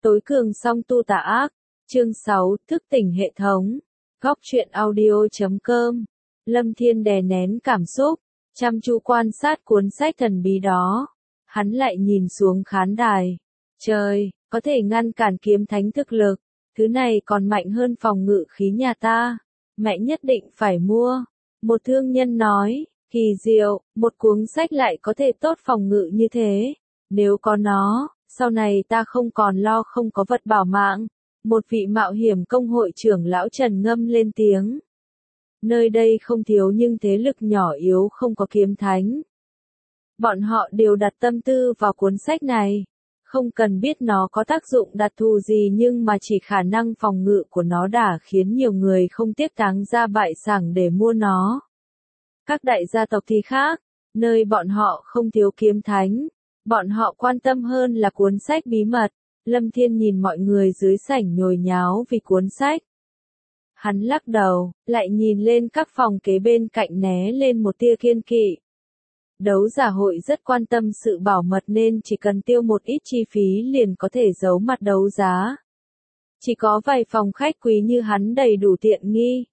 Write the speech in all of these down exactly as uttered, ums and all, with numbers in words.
Tối cường song tu tà ác. Chương sáu, thức tỉnh hệ thống. Góc truyện audio chấm com. Lâm Thiên đè nén cảm xúc, chăm chú quan sát cuốn sách thần bí đó. Hắn lại nhìn xuống khán đài. Trời, có thể ngăn cản kiếm thánh thực lực. Thứ này còn mạnh hơn phòng ngự khí nhà ta. Mẹ nhất định phải mua. Một thương nhân nói, kỳ diệu, một cuốn sách lại có thể tốt phòng ngự như thế. Nếu có nó, sau này ta không còn lo không có vật bảo mạng. Một vị mạo hiểm công hội trưởng lão Trần ngâm lên tiếng. Nơi đây không thiếu nhưng thế lực nhỏ yếu không có kiếm thánh. Bọn họ đều đặt tâm tư vào cuốn sách này. Không cần biết nó có tác dụng đặc thù gì nhưng mà chỉ khả năng phòng ngự của nó đã khiến nhiều người không tiếc táng ra bại sản để mua nó. Các đại gia tộc thì khác, nơi bọn họ không thiếu kiếm thánh. Bọn họ quan tâm hơn là cuốn sách bí mật. Lâm Thiên nhìn mọi người dưới sảnh nhồi nháo vì cuốn sách. Hắn lắc đầu, lại nhìn lên các phòng kế bên cạnh né lên một tia kiên kỵ. Đấu giả hội rất quan tâm sự bảo mật nên chỉ cần tiêu một ít chi phí liền có thể giấu mặt đấu giá. Chỉ có vài phòng khách quý như hắn đầy đủ tiện nghi.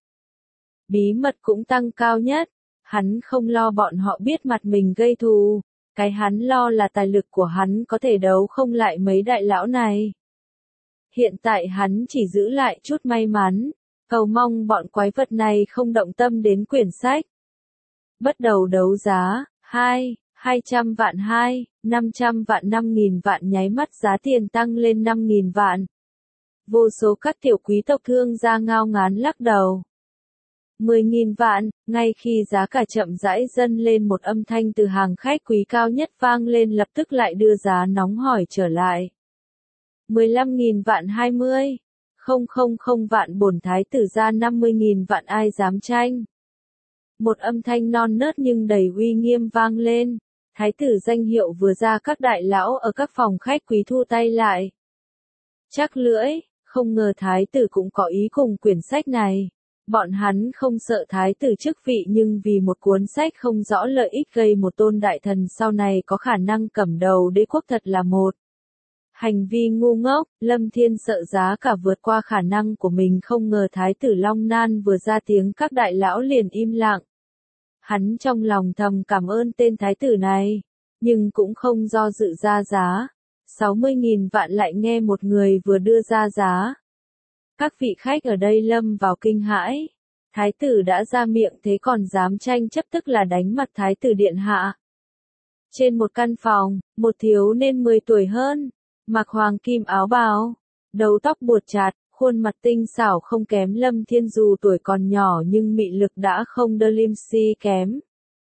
Bí mật cũng tăng cao nhất. Hắn không lo bọn họ biết mặt mình gây thù. Cái hắn lo là tài lực của hắn có thể đấu không lại mấy đại lão này. Hiện tại hắn chỉ giữ lại chút may mắn. Cầu mong bọn quái vật này không động tâm đến quyển sách. Bắt đầu đấu giá. Hai, hai trăm vạn hai, năm trăm vạn năm nghìn vạn nháy mắt giá tiền tăng lên năm nghìn vạn. Vô số các tiểu quý tộc thương gia ngao ngán lắc đầu. Mười nghìn vạn, ngay khi giá cả chậm rãi dâng lên một âm thanh từ hàng khách quý cao nhất vang lên lập tức lại đưa giá nóng hỏi trở lại. Mười lăm nghìn vạn hai mươi, không không không vạn bổn thái tử ra năm mươi nghìn vạn ai dám tranh. Một âm thanh non nớt nhưng đầy uy nghiêm vang lên. Thái tử danh hiệu vừa ra các đại lão ở các phòng khách quý thu tay lại. Chắc lưỡi, không ngờ thái tử cũng có ý cùng quyển sách này. Bọn hắn không sợ thái tử chức vị nhưng vì một cuốn sách không rõ lợi ích gây một tôn đại thần sau này có khả năng cầm đầu đế quốc thật là một. Hành vi ngu ngốc, Lâm Thiên sợ giá cả vượt qua khả năng của mình không ngờ thái tử Long Nan vừa ra tiếng các đại lão liền im lặng. Hắn trong lòng thầm cảm ơn tên thái tử này, nhưng cũng không do dự ra giá. sáu mươi nghìn vạn lại nghe một người vừa đưa ra giá. Các vị khách ở đây lâm vào kinh hãi. Thái tử đã ra miệng thế còn dám tranh chấp tức là đánh mặt thái tử điện hạ. Trên một căn phòng, một thiếu niên mười tuổi hơn, mặc hoàng kim áo bào, đầu tóc buột chặt, khuôn mặt tinh xảo không kém Lâm Thiên dù tuổi còn nhỏ nhưng mị lực đã không đơ lim si kém.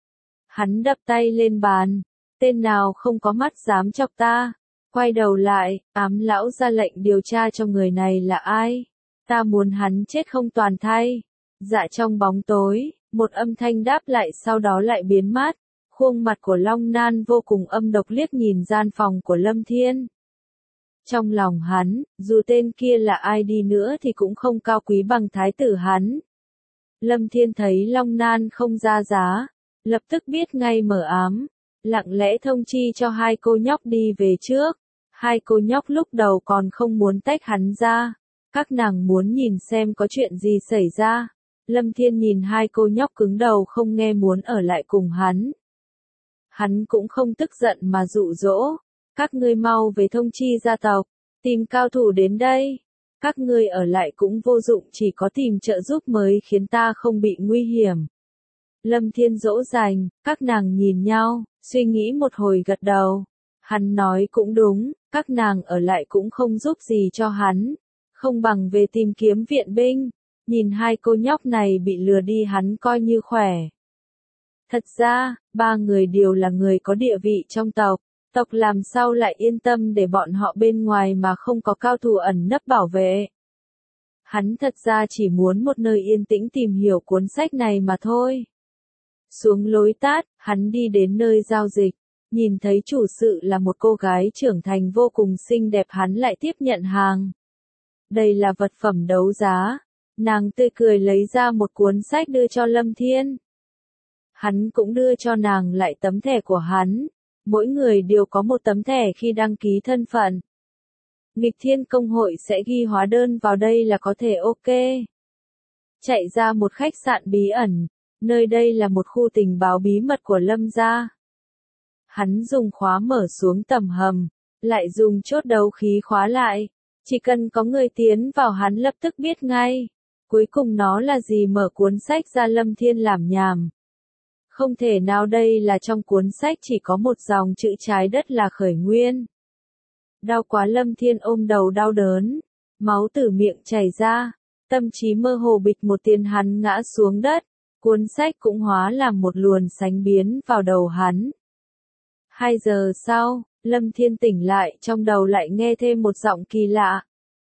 Hắn đập tay lên bàn, tên nào không có mắt dám chọc ta, quay đầu lại, ám lão ra lệnh điều tra cho người này là ai, ta muốn hắn chết không toàn thay. Dạ trong bóng tối, một âm thanh đáp lại sau đó lại biến mất, khuôn mặt của Long Nan vô cùng âm độc liếc nhìn gian phòng của Lâm Thiên. Trong lòng hắn, dù tên kia là ai đi nữa thì cũng không cao quý bằng thái tử hắn. Lâm Thiên thấy Long Nan không ra giá, lập tức biết ngay mở ám, lặng lẽ thông chi cho hai cô nhóc đi về trước. Hai cô nhóc lúc đầu còn không muốn tách hắn ra, các nàng muốn nhìn xem có chuyện gì xảy ra. Lâm Thiên nhìn hai cô nhóc cứng đầu không nghe muốn ở lại cùng hắn. Hắn cũng không tức giận mà dụ dỗ. Các ngươi mau về thông chi gia tộc, tìm cao thủ đến đây. Các ngươi ở lại cũng vô dụng chỉ có tìm trợ giúp mới khiến ta không bị nguy hiểm. Lâm Thiên dỗ dành, các nàng nhìn nhau, suy nghĩ một hồi gật đầu. Hắn nói cũng đúng, các nàng ở lại cũng không giúp gì cho hắn. Không bằng về tìm kiếm viện binh. Nhìn hai cô nhóc này bị lừa đi hắn coi như khỏe. Thật ra, ba người đều là người có địa vị trong tộc. Tộc làm sao lại yên tâm để bọn họ bên ngoài mà không có cao thủ ẩn nấp bảo vệ. Hắn thật ra chỉ muốn một nơi yên tĩnh tìm hiểu cuốn sách này mà thôi. Xuống lối tát, hắn đi đến nơi giao dịch, nhìn thấy chủ sự là một cô gái trưởng thành vô cùng xinh đẹp hắn lại tiếp nhận hàng. Đây là vật phẩm đấu giá, nàng tươi cười lấy ra một cuốn sách đưa cho Lâm Thiên. Hắn cũng đưa cho nàng lại tấm thẻ của hắn. Mỗi người đều có một tấm thẻ khi đăng ký thân phận. nghịch thiên công hội sẽ ghi hóa đơn vào đây là có thể ok. Chạy ra một khách sạn bí ẩn, nơi đây là một khu tình báo bí mật của Lâm gia. Hắn dùng khóa mở xuống tầm hầm, lại dùng chốt đấu khí khóa lại. Chỉ cần có người tiến vào hắn lập tức biết ngay. Cuối cùng nó là gì, mở cuốn sách ra. Lâm Thiên làm nhảm. Không thể nào, đây là trong cuốn sách chỉ có một dòng chữ trái đất là khởi nguyên. Đau quá, Lâm Thiên ôm đầu đau đớn. Máu từ miệng chảy ra. Tâm trí mơ hồ, bịch một tiếng hắn ngã xuống đất. Cuốn sách cũng hóa làm một luồn sánh biến vào đầu hắn. Hai giờ sau, Lâm Thiên tỉnh lại, trong đầu lại nghe thêm một giọng kỳ lạ.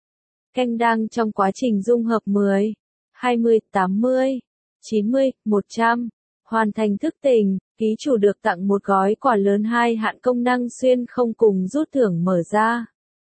Canh đang trong quá trình dung hợp mười, hai mươi, tám mươi, chín mươi, một trăm. Hoàn thành thức tỉnh, ký chủ được tặng một gói quà lớn hai hạn công năng xuyên không cùng rút thưởng mở ra.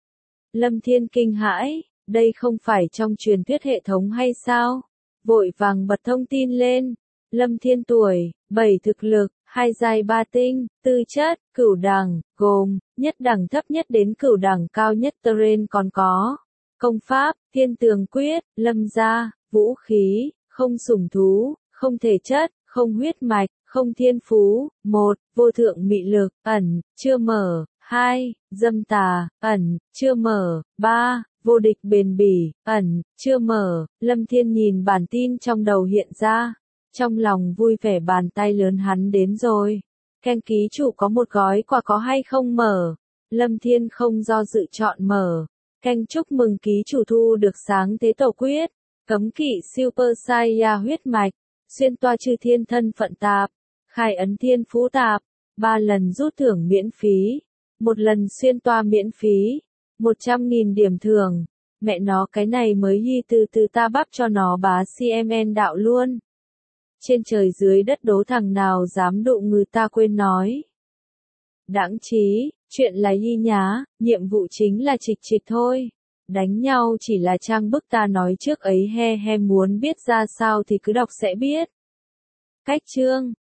Lâm Thiên kinh hãi, đây không phải trong truyền thuyết hệ thống hay sao? Vội vàng bật thông tin lên. Lâm Thiên tuổi, bảy thực lực, hai giai ba tinh, tư chất, cửu đẳng, gồm, nhất đẳng thấp nhất đến cửu đẳng cao nhất terrain, còn có công pháp, thiên tường quyết, lâm gia, vũ khí, không sủng thú, không thể chất, không huyết mạch, không thiên phú, một, vô thượng mị lực, ẩn, chưa mở, hai, dâm tà, ẩn, chưa mở, ba, vô địch bền bỉ, ẩn, chưa mở. Lâm Thiên nhìn bản tin trong đầu hiện ra. Trong lòng vui vẻ, bàn tay lớn hắn đến rồi. Canh ký chủ có một gói quà có hay không mở. Lâm Thiên không do dự chọn mở. Canh chúc mừng ký chủ thu được sáng thế tổ quyết. Cấm kỵ Super Saiya huyết mạch. Xuyên toa chư thiên thân phận tạp. Khai ấn thiên phú tạp. Ba lần rút thưởng miễn phí. Một lần xuyên toa miễn phí. Một trăm nghìn điểm thưởng. Mẹ nó, cái này mới hy từ từ ta bắp cho nó bá xê em en đạo luôn. Trên trời dưới đất đố thằng nào dám đụng người ta, quên nói. Đãng trí, chuyện là y nhá, nhiệm vụ chính là trịch trịch thôi. Đánh nhau chỉ là trang bức, ta nói trước ấy, he he, muốn biết ra sao thì cứ đọc sẽ biết. Cách chương